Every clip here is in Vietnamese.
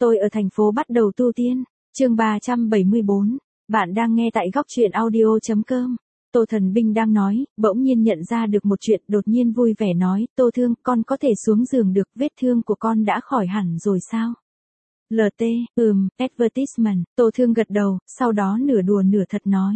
Tôi ở thành phố bắt đầu tu tiên. Chương 374. Bạn đang nghe tại góc truyện audio.com. Tô Thần Binh đang nói, bỗng nhiên nhận ra được một chuyện, đột nhiên vui vẻ nói, Tô Thương, con có thể xuống giường được, vết thương của con đã khỏi hẳn rồi sao? LT, advertisement, Tô Thương gật đầu, sau đó nửa đùa nửa thật nói.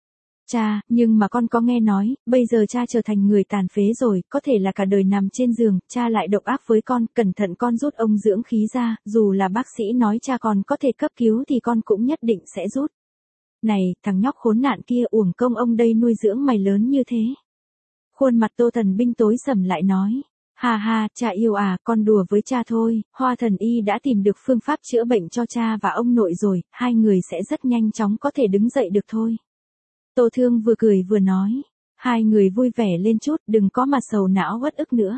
Cha, nhưng mà con có nghe nói, bây giờ cha trở thành người tàn phế rồi, có thể là cả đời nằm trên giường, cha lại độc ác với con, cẩn thận con rút ông dưỡng khí ra, dù là bác sĩ nói cha còn có thể cấp cứu thì con cũng nhất định sẽ rút. Này, thằng nhóc khốn nạn kia, uổng công ông đây nuôi dưỡng mày lớn như thế. Khuôn mặt Tô Thần Binh tối sầm lại nói. Ha ha, cha yêu à, con đùa với cha thôi, Hoa Thần Y đã tìm được phương pháp chữa bệnh cho cha và ông nội rồi, hai người sẽ rất nhanh chóng có thể đứng dậy được thôi. Tô Thương vừa cười vừa nói. Hai người vui vẻ lên chút, đừng có mà sầu não uất ức nữa.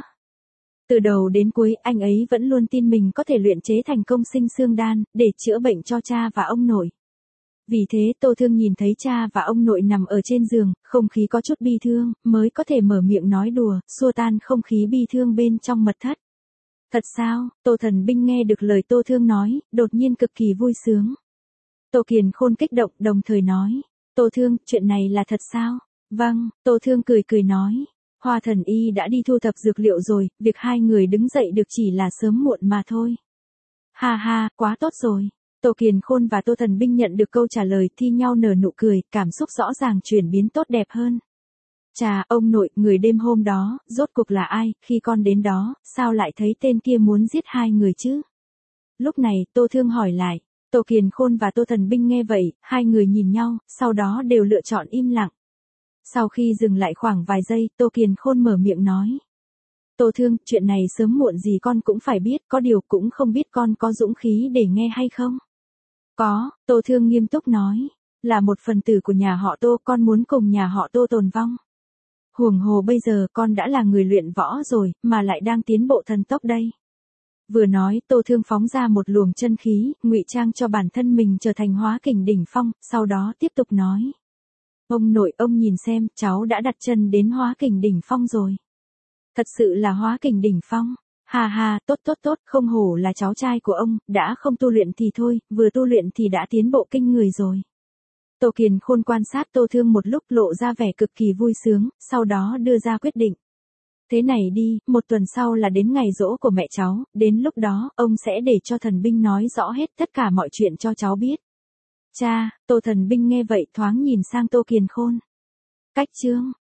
Từ đầu đến cuối, anh ấy vẫn luôn tin mình có thể luyện chế thành công sinh xương đan, để chữa bệnh cho cha và ông nội. Vì thế Tô Thương nhìn thấy cha và ông nội nằm ở trên giường, không khí có chút bi thương, mới có thể mở miệng nói đùa, xua tan không khí bi thương bên trong mật thất. Thật sao? Tô Thần Binh nghe được lời Tô Thương nói, đột nhiên cực kỳ vui sướng. Tô Kiền Khôn kích động đồng thời nói. Tô Thương, chuyện này là thật sao? Vâng, Tô Thương cười cười nói. Hoa Thần Y đã đi thu thập dược liệu rồi, việc hai người đứng dậy được chỉ là sớm muộn mà thôi. Ha ha, quá tốt rồi. Tô Kiền Khôn và Tô Thần Binh nhận được câu trả lời thi nhau nở nụ cười, cảm xúc rõ ràng chuyển biến tốt đẹp hơn. Chà, ông nội, người đêm hôm đó, rốt cuộc là ai, khi con đến đó, sao lại thấy tên kia muốn giết hai người chứ? Lúc này, Tô Thương hỏi lại. Tô Kiền Khôn và Tô Thần Binh nghe vậy, hai người nhìn nhau, sau đó đều lựa chọn im lặng. Sau khi dừng lại khoảng vài giây, Tô Kiền Khôn mở miệng nói. Tô Thương, chuyện này sớm muộn gì con cũng phải biết, có điều cũng không biết con có dũng khí để nghe hay không? Có, Tô Thương nghiêm túc nói. Là một phần tử của nhà họ Tô, con muốn cùng nhà họ Tô tồn vong. Huống hồ bây giờ con đã là người luyện võ rồi, mà lại đang tiến bộ thần tốc đây. Vừa nói, Tô Thương phóng ra một luồng chân khí, ngụy trang cho bản thân mình trở thành hóa kình đỉnh phong, sau đó tiếp tục nói. Ông nội, ông nhìn xem, cháu đã đặt chân đến hóa kình đỉnh phong rồi. Thật sự là hóa kình đỉnh phong. Ha ha, tốt, không hổ là cháu trai của ông, đã không tu luyện thì thôi, vừa tu luyện thì đã tiến bộ kinh người rồi. Tô Kiền Khôn quan sát Tô Thương một lúc lộ ra vẻ cực kỳ vui sướng, sau đó đưa ra quyết định. Thế này đi, một tuần sau là đến ngày giỗ của mẹ cháu, đến lúc đó, ông sẽ để cho Thần Binh nói rõ hết tất cả mọi chuyện cho cháu biết. Cha, Tô Thần Binh nghe vậy thoáng nhìn sang Tô Kiền Khôn. Cách chương.